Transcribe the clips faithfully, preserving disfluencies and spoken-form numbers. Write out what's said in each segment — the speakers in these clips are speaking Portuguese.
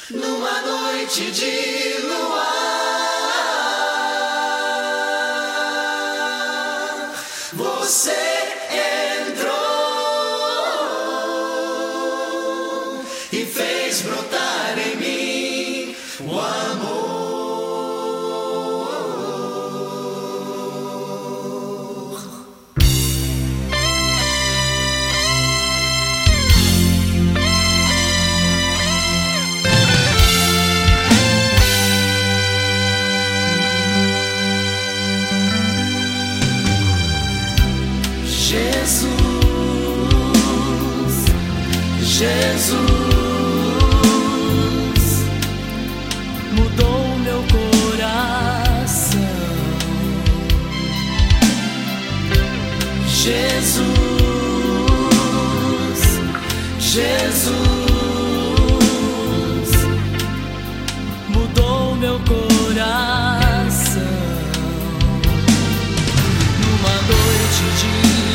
Numa noite de luar, você entrou e fez brotar em mim o amor. Jesus, Jesus mudou meu coração. Jesus, Jesus mudou meu coração. Numa noite de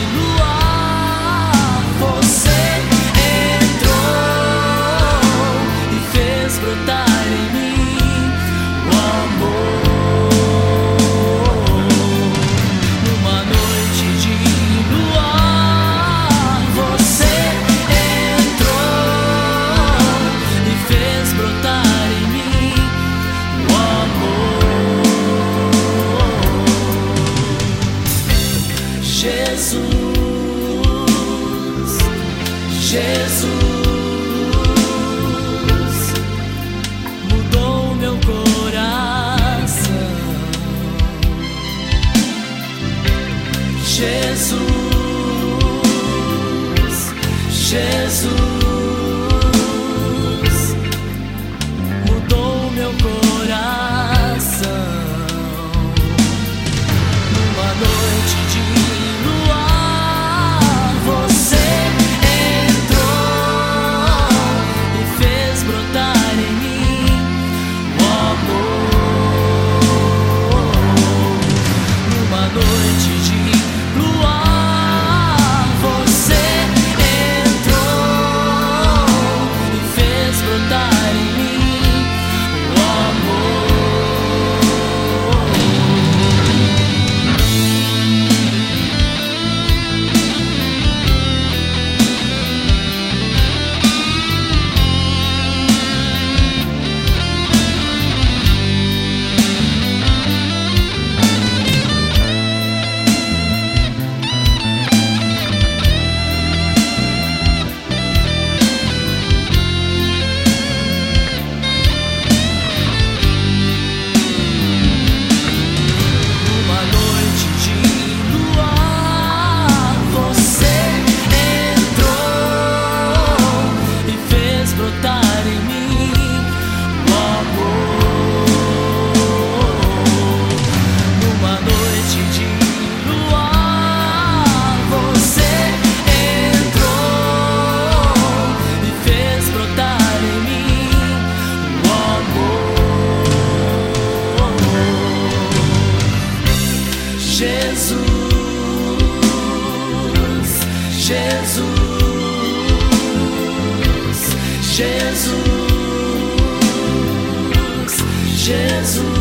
luar, você entrou e fez brotar em mim o amor. Numa noite de luar, você entrou e fez brotar em mim o amor. Jesus, Jesus mudou meu coração. Jesus, Jesus mudou meu coração. Numa noite de luar, você noite de luar, você entrou e fez brotar em mim o Jesus, Jesus, Jesus.